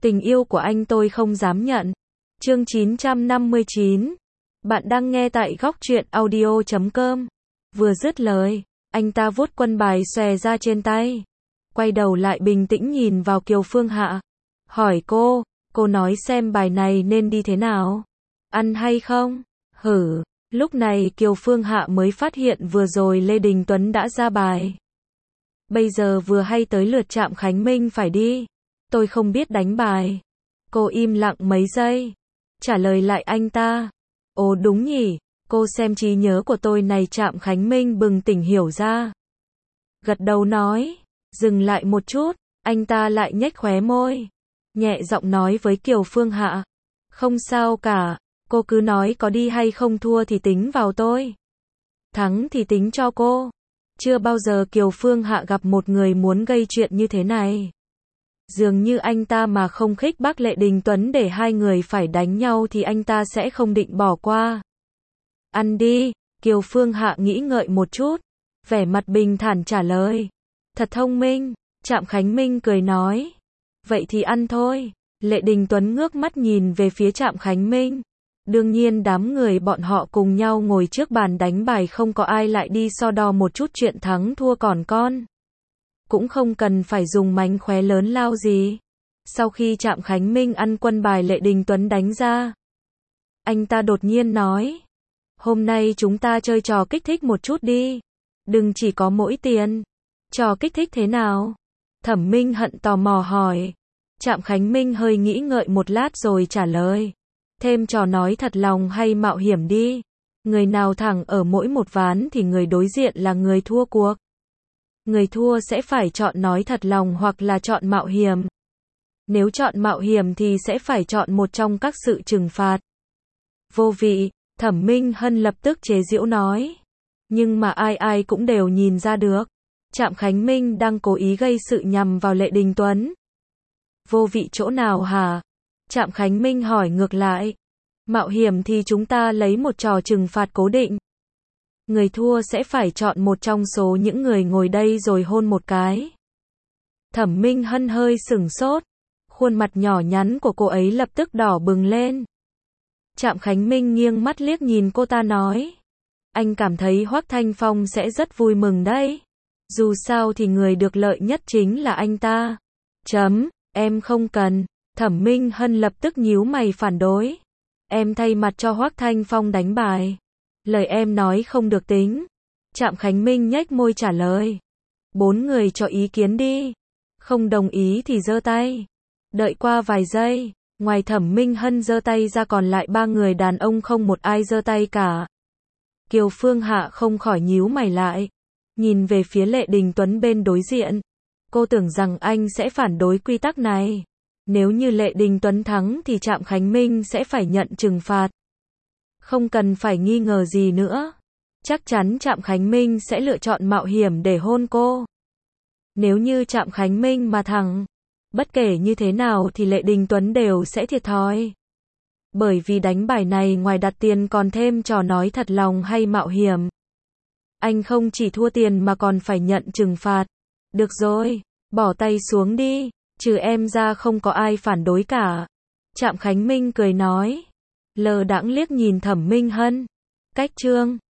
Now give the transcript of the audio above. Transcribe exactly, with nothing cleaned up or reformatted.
Tình yêu của anh tôi không dám nhận. Chương chín trăm năm mươi chín. Bạn đang nghe tại góc truyện audio chấm com. Vừa dứt lời, anh ta vuốt quân bài xòe ra trên tay. Quay đầu lại bình tĩnh nhìn vào Kiều Phương Hạ. Hỏi cô, cô nói xem bài này nên đi thế nào? Ăn hay không? Hử. Lúc này Kiều Phương Hạ mới phát hiện vừa rồi Lê Đình Tuấn đã ra bài. Bây giờ vừa hay tới lượt Trạm Khánh Minh phải đi. Tôi không biết đánh bài. Cô im lặng mấy giây. Trả lời lại anh ta. Ồ đúng nhỉ, cô xem trí nhớ của tôi này. Trạm Khánh Minh bừng tỉnh hiểu ra. Gật đầu nói. Dừng lại một chút, anh ta lại nhếch khóe môi. Nhẹ giọng nói với Kiều Phương Hạ. Không sao cả, cô cứ nói có đi hay không, thua thì tính vào tôi. Thắng thì tính cho cô. Chưa bao giờ Kiều Phương Hạ gặp một người muốn gây chuyện như thế này. Dường như anh ta mà không khích bác Lê Đình Tuấn để hai người phải đánh nhau thì anh ta sẽ không định bỏ qua. Ăn đi, Kiều Phương Hạ nghĩ ngợi một chút, vẻ mặt bình thản trả lời. Thật thông minh, Trạm Khánh Minh cười nói. Vậy thì ăn thôi. Lê Đình Tuấn ngước mắt nhìn về phía Trạm Khánh Minh. Đương nhiên đám người bọn họ cùng nhau ngồi trước bàn đánh bài, không có ai lại đi so đo một chút chuyện thắng thua còn con. Cũng không cần phải dùng mánh khóe lớn lao gì. Sau khi Trạm Khánh Minh ăn quân bài Lê Đình Tuấn đánh ra, anh ta đột nhiên nói. Hôm nay chúng ta chơi trò kích thích một chút đi. Đừng chỉ có mỗi tiền. Trò kích thích thế nào? Thẩm Minh Hận tò mò hỏi. Trạm Khánh Minh hơi nghĩ ngợi một lát rồi trả lời. Thêm trò nói thật lòng hay mạo hiểm đi. Người nào thẳng ở mỗi một ván thì người đối diện là người thua cuộc. Người thua sẽ phải chọn nói thật lòng hoặc là chọn mạo hiểm. Nếu chọn mạo hiểm thì sẽ phải chọn một trong các sự trừng phạt. Vô vị, Thẩm Minh Hân lập tức chế giễu nói. Nhưng mà ai ai cũng đều nhìn ra được. Trạm Khánh Minh đang cố ý gây sự nhằm vào Lê Đình Tuấn. Vô vị chỗ nào hả? Trạm Khánh Minh hỏi ngược lại. Mạo hiểm thì chúng ta lấy một trò trừng phạt cố định. Người thua sẽ phải chọn một trong số những người ngồi đây rồi hôn một cái. Thẩm Minh Hân hơi sửng sốt. Khuôn mặt nhỏ nhắn của cô ấy lập tức đỏ bừng lên. Trạm Khánh Minh nghiêng mắt liếc nhìn cô ta nói. Anh cảm thấy Hoắc Thanh Phong sẽ rất vui mừng đấy. Dù sao thì người được lợi nhất chính là anh ta. Chấm, em không cần. Thẩm Minh Hân lập tức nhíu mày phản đối. Em thay mặt cho Hoắc Thanh Phong đánh bài. Lời em nói không được tính. Trạm Khánh Minh nhếch môi trả lời. Bốn người cho ý kiến đi. Không đồng ý thì giơ tay. Đợi qua vài giây, ngoài Thẩm Minh Hân giơ tay ra còn lại ba người đàn ông không một ai giơ tay cả. Kiều Phương Hạ không khỏi nhíu mày lại. Nhìn về phía Lê Đình Tuấn bên đối diện. Cô tưởng rằng anh sẽ phản đối quy tắc này. Nếu như Lê Đình Tuấn thắng thì Trạm Khánh Minh sẽ phải nhận trừng phạt. Không cần phải nghi ngờ gì nữa. Chắc chắn Trạm Khánh Minh sẽ lựa chọn mạo hiểm để hôn cô. Nếu như Trạm Khánh Minh mà thắng, bất kể như thế nào thì Lê Đình Tuấn đều sẽ thiệt thòi. Bởi vì đánh bài này ngoài đặt tiền còn thêm trò nói thật lòng hay mạo hiểm. Anh không chỉ thua tiền mà còn phải nhận trừng phạt. Được rồi, bỏ tay xuống đi, trừ em ra không có ai phản đối cả. Trạm Khánh Minh cười nói. Lờ đãng liếc nhìn Thẩm Minh Hân. Cách chương